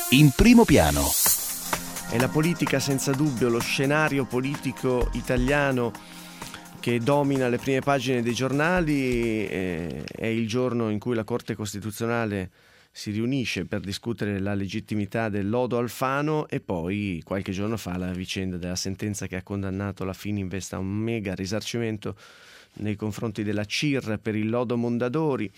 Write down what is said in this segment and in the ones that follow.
In primo piano. È la politica senza dubbio, lo scenario politico italiano che domina le prime pagine dei giornali. È il giorno in cui la Corte Costituzionale si riunisce per discutere la legittimità del lodo Alfano e poi qualche giorno fa la vicenda della sentenza che ha condannato la Fininvest a un mega risarcimento nei confronti della CIR per il lodo Mondadori.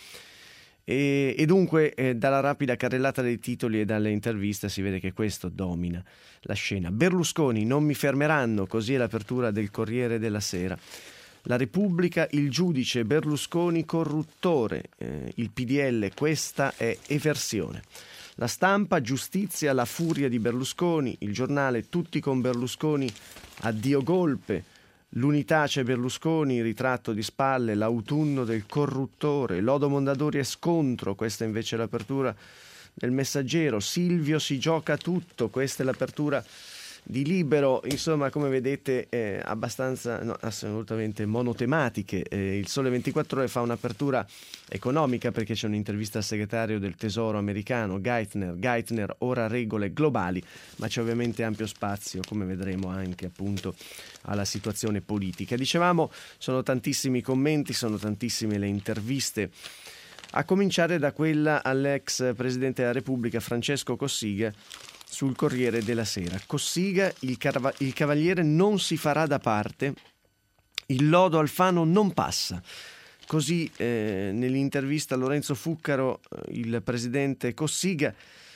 E dunque dalla rapida carrellata dei titoli e dalle interviste si vede che questo domina la scena. Berlusconi, non mi fermeranno, così è l'apertura del Corriere della Sera. La Repubblica, il giudice Berlusconi corruttore, il PDL, questa è eversione. La Stampa, giustizia, la furia di Berlusconi, il Giornale, tutti con Berlusconi, addio golpe. L'Unità c'è Berlusconi, ritratto di spalle, l'autunno del corruttore, lodo Mondadori e scontro, questa invece è l'apertura del Messaggero, Silvio si gioca tutto, questa è l'apertura di Libero, insomma come vedete abbastanza, no, assolutamente monotematiche. Il Sole 24 Ore fa un'apertura economica perché c'è un'intervista al segretario del Tesoro americano Geithner, ora regole globali, ma c'è ovviamente ampio spazio, come vedremo, anche appunto alla situazione politica. Dicevamo, sono tantissimi commenti, sono tantissime le interviste, a cominciare da quella all'ex Presidente della Repubblica Francesco Cossiga sul Corriere della Sera. Cossiga, il Cavaliere non si farà da parte, il lodo Alfano non passa. Così nell'intervista a Lorenzo Fuccaro il presidente Cossiga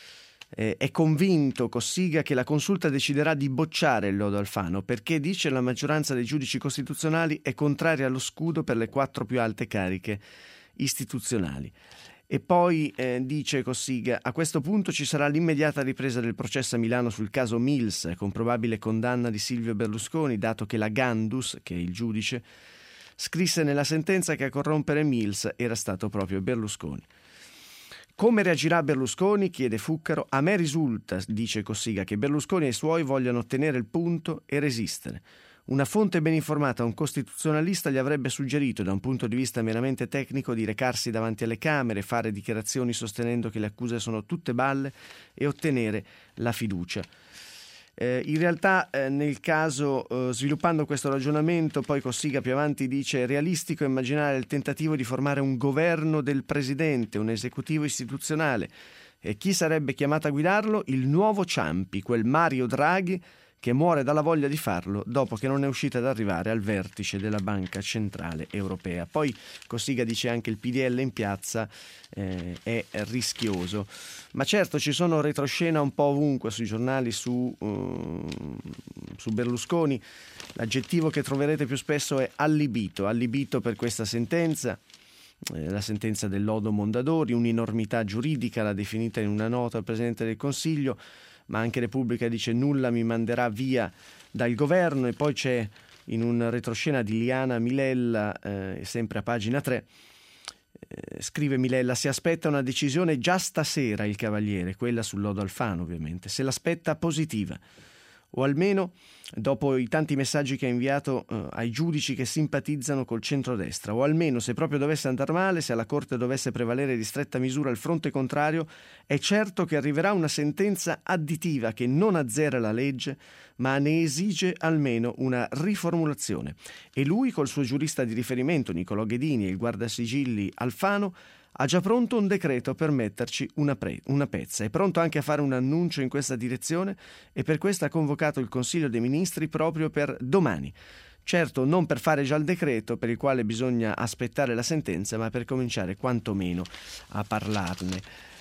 è convinto Cossiga che la consulta deciderà di bocciare il lodo Alfano perché, dice, la maggioranza dei giudici costituzionali è contraria allo scudo per le 4 più alte cariche istituzionali. E poi dice Cossiga, a questo punto ci sarà l'immediata ripresa del processo a Milano sul caso Mills con probabile condanna di Silvio Berlusconi, dato che la Gandus, che è il giudice, scrisse nella sentenza che a corrompere Mills era stato proprio Berlusconi. Come reagirà Berlusconi? Chiede Fuccaro. A me risulta, dice Cossiga, che Berlusconi e i suoi vogliano ottenere il punto e resistere. Una fonte ben informata, un costituzionalista, gli avrebbe suggerito, da un punto di vista meramente tecnico, di recarsi davanti alle Camere, fare dichiarazioni sostenendo che le accuse sono tutte balle e ottenere la fiducia. In realtà nel caso, sviluppando questo ragionamento, poi Cossiga più avanti dice: è realistico immaginare il tentativo di formare un governo del presidente, un esecutivo istituzionale, e chi sarebbe chiamato a guidarlo? Il nuovo Ciampi, quel Mario Draghi che muore dalla voglia di farlo dopo che non è uscito ad arrivare al vertice della Banca Centrale Europea. Poi Cossiga dice anche il PDL in piazza è rischioso. Ma certo ci sono retroscena un po' ovunque sui giornali su Berlusconi. L'aggettivo che troverete più spesso è allibito per questa sentenza. La sentenza del lodo Mondadori, un'enormità giuridica, l'ha definita in una nota al Presidente del Consiglio. Ma anche Repubblica dice nulla mi manderà via dal governo. E poi c'è in un retroscena di Liana Milella, sempre a pagina 3, scrive Milella: si aspetta una decisione già stasera il Cavaliere, quella sul lodo Alfano ovviamente, se l'aspetta positiva, o almeno dopo i tanti messaggi che ha inviato ai giudici che simpatizzano col centrodestra, o almeno se proprio dovesse andare male, se alla Corte dovesse prevalere di stretta misura il fronte contrario, è certo che arriverà una sentenza additiva che non azzera la legge, ma ne esige almeno una riformulazione. E lui, col suo giurista di riferimento Nicolò Ghedini e il guardasigilli Alfano, ha già pronto un decreto per metterci una pezza. È pronto anche a fare un annuncio in questa direzione e per questo ha convocato il Consiglio dei Ministri proprio per domani. Certo, non per fare già il decreto, per il quale bisogna aspettare la sentenza, ma per cominciare quantomeno a parlarne.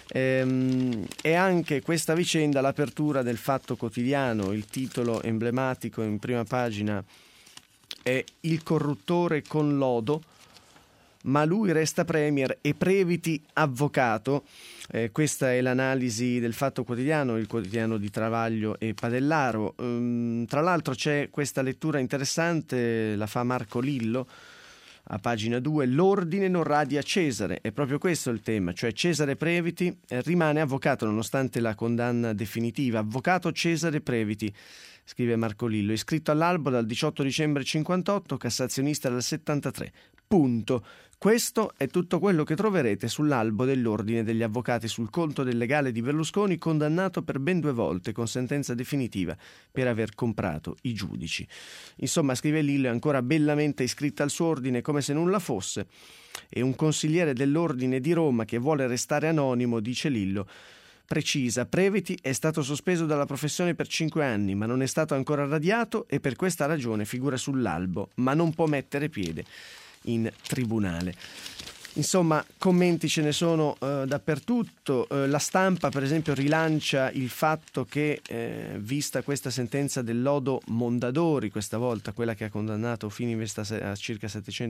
E anche questa vicenda, l'apertura del Fatto Quotidiano, il titolo emblematico in prima pagina è "Il corruttore con lodo, ma lui resta premier e Previti avvocato". Questa è l'analisi del Fatto Quotidiano, il quotidiano di Travaglio e Padellaro. Tra l'altro c'è questa lettura interessante, la fa Marco Lillo a pagina 2, l'ordine non radia Cesare. È proprio questo il tema, cioè Cesare Previti rimane avvocato nonostante la condanna definitiva. Avvocato Cesare Previti, scrive Marco Lillo, iscritto all'albo dal 18 dicembre 58, cassazionista dal 73. punto. Questo è tutto quello che troverete sull'albo dell'Ordine degli Avvocati sul conto del legale di Berlusconi, condannato per ben 2 volte con sentenza definitiva per aver comprato i giudici. Insomma, scrive Lillo, è ancora bellamente iscritta al suo ordine come se nulla fosse, e un consigliere dell'Ordine di Roma che vuole restare anonimo, dice Lillo, precisa: Previti è stato sospeso dalla professione per 5 anni, ma non è stato ancora radiato e per questa ragione figura sull'albo, ma non può mettere piede in tribunale. Insomma, commenti ce ne sono dappertutto. La Stampa, per esempio, rilancia il fatto che, vista questa sentenza del lodo Mondadori, questa volta quella che ha condannato Fininvest a circa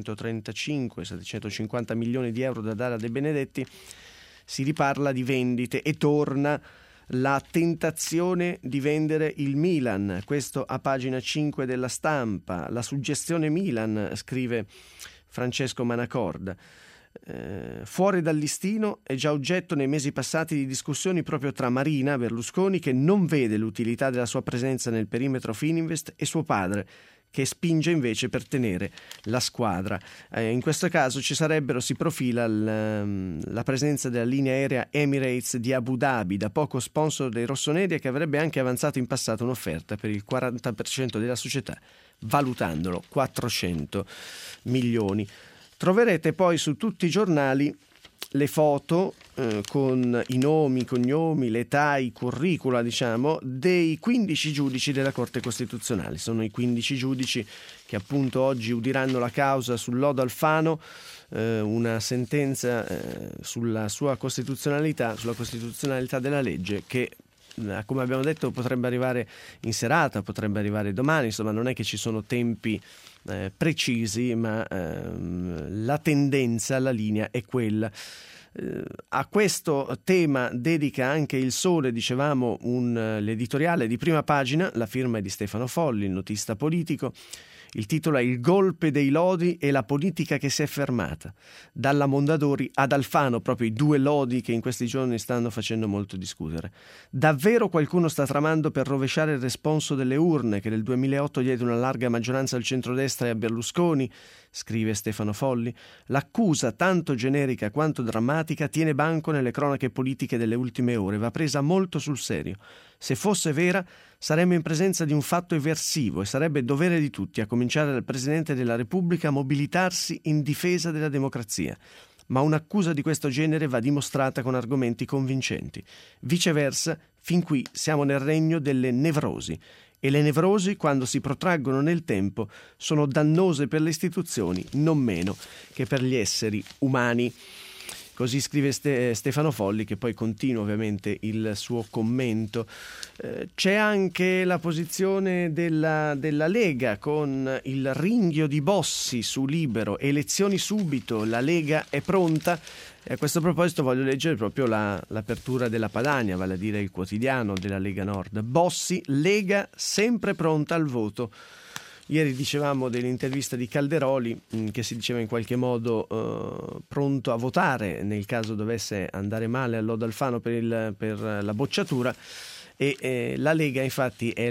750 milioni di euro da dare a De Benedetti, si riparla di vendite e torna la tentazione di vendere il Milan. Questo a pagina 5 della Stampa. La suggestione Milan, scrive Francesco Manacorda. Fuori dal listino è già oggetto nei mesi passati di discussioni proprio tra Marina Berlusconi, che non vede l'utilità della sua presenza nel perimetro Fininvest, e suo padre, che spinge invece per tenere la squadra. In questo caso si profila la presenza della linea aerea Emirates di Abu Dhabi, da poco sponsor dei rossoneri, che avrebbe anche avanzato in passato un'offerta per il 40% della società, valutandolo 400 milioni. Troverete poi su tutti i giornali le foto con i nomi, i cognomi, l'età, i curricula, dei 15 giudici della Corte Costituzionale. Sono i 15 giudici che appunto oggi udiranno la causa sul lodo Alfano, una sentenza sulla sua costituzionalità, sulla costituzionalità della legge, che, come abbiamo detto, potrebbe arrivare in serata, potrebbe arrivare domani. Insomma, non è che ci sono tempi precisi, ma la tendenza, la linea è quella. A questo tema dedica anche Il Sole, dicevamo, l'editoriale di prima pagina. La firma è di Stefano Folli, il notista politico. Il titolo è Il golpe dei lodi e la politica che si è fermata. Dalla Mondadori ad Alfano, proprio i 2 lodi che in questi giorni stanno facendo molto discutere. Davvero qualcuno sta tramando per rovesciare il responso delle urne, che nel 2008 diede una larga maggioranza al centrodestra e a Berlusconi? Scrive Stefano Folli. L'accusa, tanto generica quanto drammatica, tiene banco nelle cronache politiche delle ultime ore, va presa molto sul serio. Se fosse vera, saremmo in presenza di un fatto eversivo e sarebbe dovere di tutti, a cominciare dal Presidente della Repubblica, mobilitarsi in difesa della democrazia. Ma un'accusa di questo genere va dimostrata con argomenti convincenti. Viceversa, fin qui siamo nel regno delle nevrosi. E le nevrosi, quando si protraggono nel tempo, sono dannose per le istituzioni, non meno che per gli esseri umani. Così scrive Stefano Folli, che poi continua ovviamente il suo commento. C'è anche la posizione della Lega, con il ringhio di Bossi su Libero: elezioni subito, la Lega è pronta. E a questo proposito voglio leggere proprio l'apertura della Padania, vale a dire il quotidiano della Lega Nord. Bossi, Lega sempre pronta al voto. Ieri dicevamo dell'intervista di Calderoli, che si diceva in qualche modo pronto a votare nel caso dovesse andare male al lodo Alfano per la bocciatura, e la Lega infatti è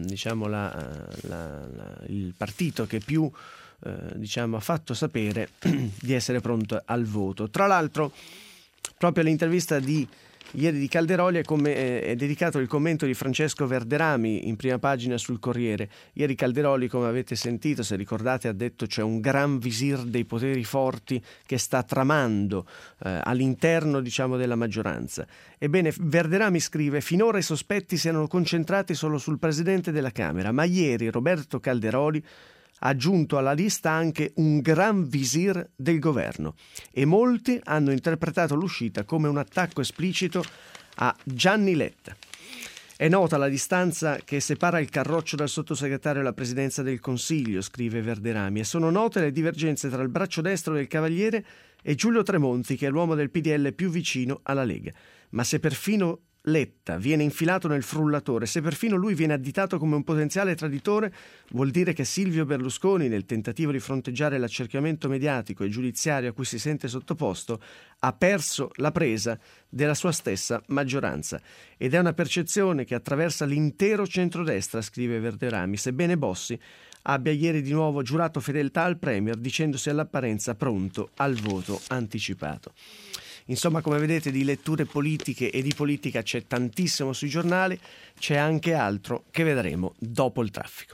il partito che più ha fatto sapere di essere pronto al voto. Tra l'altro, proprio all'intervista di ieri di Calderoli è dedicato il commento di Francesco Verderami in prima pagina sul Corriere. Ieri Calderoli, come avete sentito, se ricordate, ha detto c'è un gran visir dei poteri forti che sta tramando all'interno della maggioranza. Ebbene, Verderami scrive: finora i sospetti si erano concentrati solo sul Presidente della Camera, ma ieri Roberto Calderoli ha aggiunto alla lista anche un gran visir del governo, e molti hanno interpretato l'uscita come un attacco esplicito a Gianni Letta. È nota la distanza che separa il Carroccio dal sottosegretario alla presidenza del Consiglio, scrive Verderami, e sono note le divergenze tra il braccio destro del Cavaliere e Giulio Tremonti, che è l'uomo del PDL più vicino alla Lega. Ma se perfino Letta viene infilato nel frullatore, se perfino lui viene additato come un potenziale traditore, vuol dire che Silvio Berlusconi, nel tentativo di fronteggiare l'accerchiamento mediatico e giudiziario a cui si sente sottoposto, ha perso la presa della sua stessa maggioranza. Ed è una percezione che attraversa l'intero centrodestra, scrive Verderami, sebbene Bossi abbia ieri di nuovo giurato fedeltà al Premier dicendosi all'apparenza pronto al voto anticipato. Insomma, come vedete, di letture politiche e di politica c'è tantissimo sui giornali, c'è anche altro che vedremo dopo il traffico.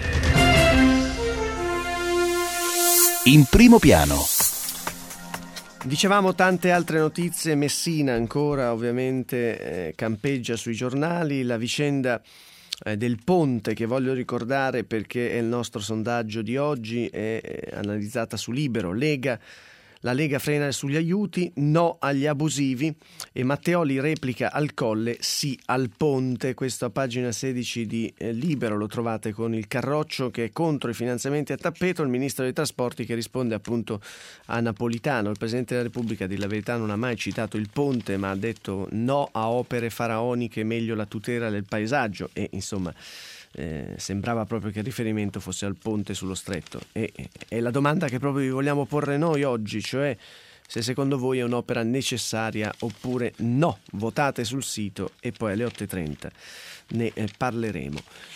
In primo piano. Dicevamo tante altre notizie, Messina ancora ovviamente campeggia sui giornali, la vicenda del ponte che voglio ricordare perché è il nostro sondaggio di oggi, è analizzata su Libero. La Lega frena sugli aiuti, no agli abusivi e Matteoli replica al Colle, sì al ponte. Questo a pagina 16 di Libero, lo trovate con il Carroccio che è contro i finanziamenti a tappeto, il ministro dei trasporti che risponde appunto a Napolitano. Il Presidente della Repubblica, a dire la verità, non ha mai citato il ponte, ma ha detto no a opere faraoniche, meglio la tutela del paesaggio e insomma sembrava proprio che il riferimento fosse al ponte sullo stretto e la domanda che proprio vi vogliamo porre noi oggi, cioè se secondo voi è un'opera necessaria oppure no. Votate sul sito e poi alle 8.30 ne parleremo.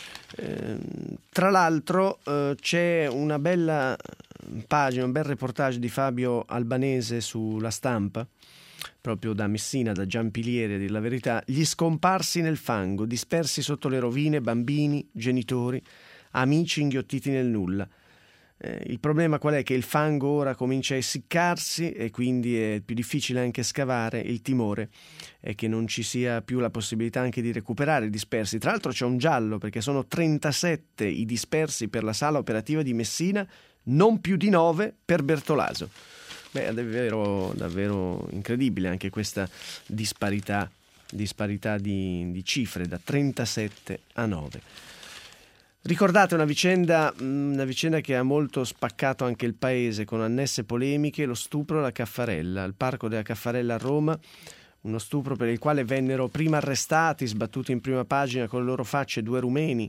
Tra l'altro c'è una bella pagina, un bel reportage di Fabio Albanese sulla Stampa, proprio da Messina, da Giampilieri, a dir la verità. Gli scomparsi nel fango, dispersi sotto le rovine, bambini, genitori, amici inghiottiti nel nulla. Il problema qual è? Che il fango ora comincia a essiccarsi e quindi è più difficile anche scavare. Il timore è che non ci sia più la possibilità anche di recuperare i dispersi. Tra l'altro c'è un giallo, perché sono 37 i dispersi per la sala operativa di Messina, non più di 9 per Bertolaso. Beh, è davvero incredibile anche questa disparità di cifre, da 37 a 9. Ricordate una vicenda che ha molto spaccato anche il paese, con annesse polemiche, lo stupro alla Caffarella, al Parco della Caffarella a Roma, uno stupro per il quale vennero prima arrestati, sbattuti in prima pagina con le loro facce 2 rumeni,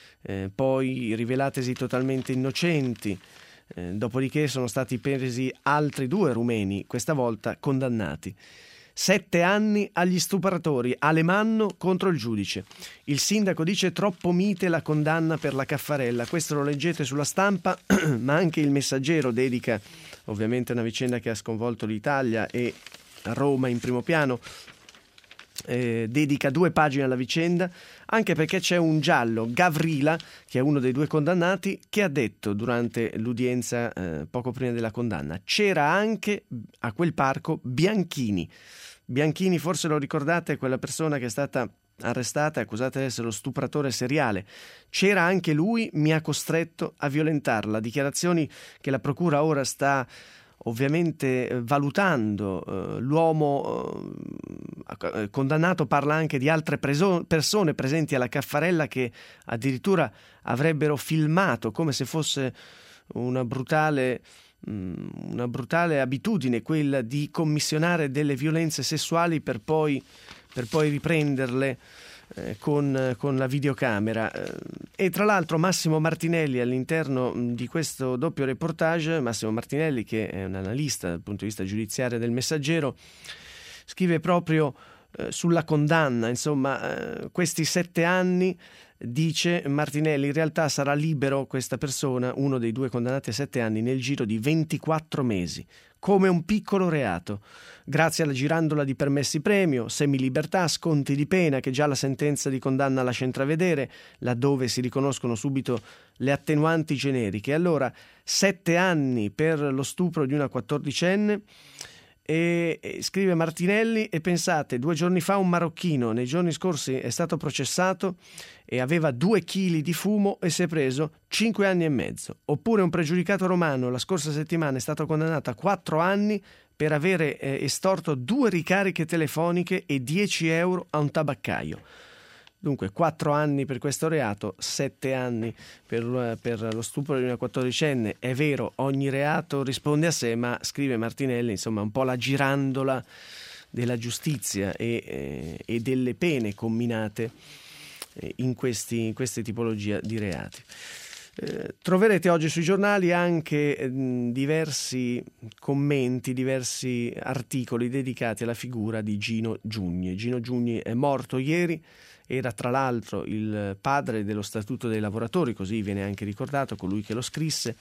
poi rivelatesi totalmente innocenti. Dopodiché sono stati presi altri 2 rumeni, questa volta condannati. 7 anni agli stupratori, Alemanno contro il giudice. Il sindaco dice troppo mite la condanna per la Caffarella. Questo lo leggete sulla Stampa, ma anche il Messaggero dedica, ovviamente una vicenda che ha sconvolto l'Italia e a Roma in primo piano, dedica 2 pagine alla vicenda, anche perché c'è un giallo, Gavrila, che è uno dei 2 condannati, che ha detto durante l'udienza poco prima della condanna: c'era anche a quel parco Bianchini, forse lo ricordate, quella persona che è stata arrestata e accusata di essere lo stupratore seriale. C'era anche lui, mi ha costretto a violentarla. Dichiarazioni che la procura ora sta ovviamente valutando. L'uomo condannato parla anche di altre persone presenti alla Caffarella che addirittura avrebbero filmato, come se fosse una brutale abitudine quella di commissionare delle violenze sessuali per poi riprenderle con la videocamera. E tra l'altro Massimo Martinelli, all'interno di questo doppio reportage, Massimo Martinelli, che è un analista dal punto di vista giudiziario del Messaggero, scrive proprio sulla condanna. Insomma, questi 7 anni, dice Martinelli, in realtà sarà libero questa persona, uno dei 2 condannati a 7 anni, nel giro di 24 mesi, come un piccolo reato, grazie alla girandola di permessi premio, semilibertà, sconti di pena che già la sentenza di condanna lascia intravedere, laddove si riconoscono subito le attenuanti generiche. Allora, 7 anni per lo stupro di una 14enne. E scrive Martinelli, e pensate, 2 giorni fa un marocchino nei giorni scorsi è stato processato e aveva 2 chili di fumo e si è preso 5 anni e mezzo. Oppure un pregiudicato romano la scorsa settimana è stato condannato a 4 anni per avere estorto 2 ricariche telefoniche e 10 euro a un tabaccaio. Dunque 4 anni per questo reato, 7 anni per lo stupro di una 14enne. È vero, ogni reato risponde a sé, ma scrive Martinelli, insomma, un po' la girandola della giustizia e delle pene comminate in queste tipologie di reati. Troverete oggi sui giornali anche diversi commenti, diversi articoli dedicati alla figura di Gino Giugni. Gino Giugni è morto ieri, era tra l'altro il padre dello Statuto dei lavoratori, così viene anche ricordato, colui che lo scrisse.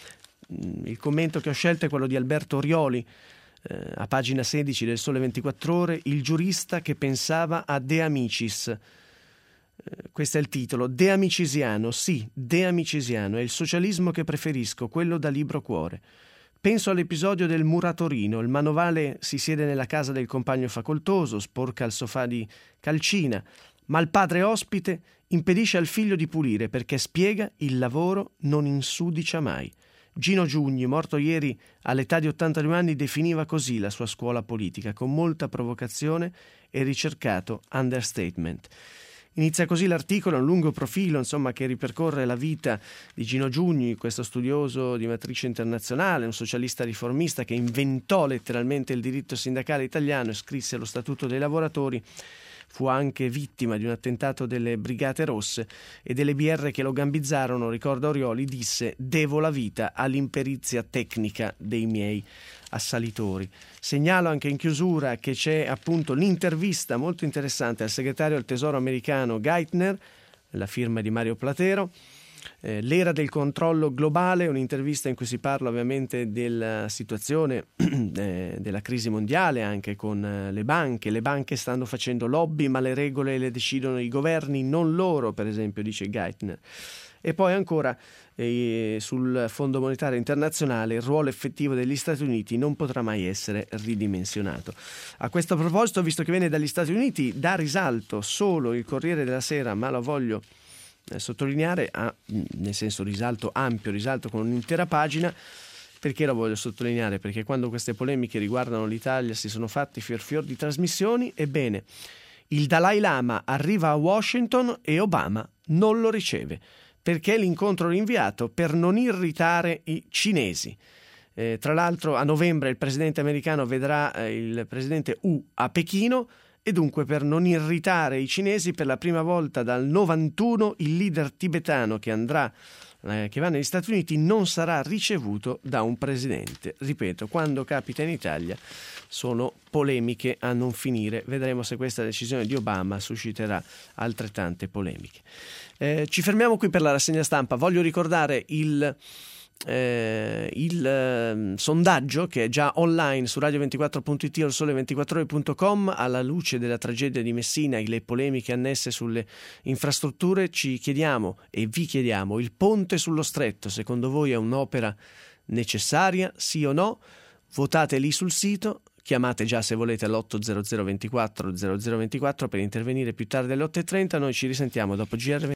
Il commento che ho scelto è quello di Alberto Orioli, a pagina 16 del Sole 24 Ore, il giurista che pensava a De Amicis. Questo è il titolo. De Amicisiano, sì, De Amicisiano, è il socialismo che preferisco, quello da libro cuore. Penso all'episodio del muratorino, il manovale si siede nella casa del compagno facoltoso, sporca il sofà di calcina, ma il padre ospite impedisce al figlio di pulire perché spiega il lavoro non insudicia mai. Gino Giugni, morto ieri all'età di 82 anni, definiva così la sua scuola politica, con molta provocazione e ricercato understatement. Inizia così l'articolo, un lungo profilo che ripercorre la vita di Gino Giugni, questo studioso di matrice internazionale, un socialista riformista che inventò letteralmente il diritto sindacale italiano e scrisse lo Statuto dei lavoratori. Fu anche vittima di un attentato delle Brigate Rosse e delle BR che lo gambizzarono. Ricorda Orioli, disse: devo la vita all'imperizia tecnica dei miei assalitori. Segnalo anche in chiusura che c'è appunto l'intervista molto interessante al segretario del Tesoro americano Geithner, la firma di Mario Platero. L'era del controllo globale, un'intervista in cui si parla ovviamente della situazione della crisi mondiale anche con le banche. Le banche stanno facendo lobby, ma le regole le decidono i governi, non loro, per esempio, dice Geithner. E poi ancora sul Fondo Monetario Internazionale, il ruolo effettivo degli Stati Uniti non potrà mai essere ridimensionato. A questo proposito, visto che viene dagli Stati Uniti, dà risalto solo il Corriere della Sera, ma lo voglio sottolineare, nel senso risalto ampio, risalto con un'intera pagina. Perché lo voglio sottolineare? Perché quando queste polemiche riguardano l'Italia si sono fatti fior di trasmissioni. Ebbene, il Dalai Lama arriva a Washington e Obama non lo riceve, perché l'incontro rinviato per non irritare i cinesi. Tra l'altro a novembre il presidente americano vedrà il presidente Hu a Pechino, e dunque per non irritare i cinesi, per la prima volta dal 91 il leader tibetano che va negli Stati Uniti non sarà ricevuto da un presidente. Ripeto, quando capita in Italia sono polemiche a non finire. Vedremo se questa decisione di Obama susciterà altrettante polemiche. Ci fermiamo qui per la rassegna stampa. Voglio ricordare il sondaggio che è già online su radio24.it o sole24ore.com. Alla luce della tragedia di Messina e le polemiche annesse sulle infrastrutture, ci chiediamo e vi chiediamo: il ponte sullo Stretto secondo voi è un'opera necessaria, sì o no? Votate lì sul sito. Chiamate già se volete all'800 24 0024 per intervenire più tardi alle 8:30. Noi ci risentiamo dopo GR20.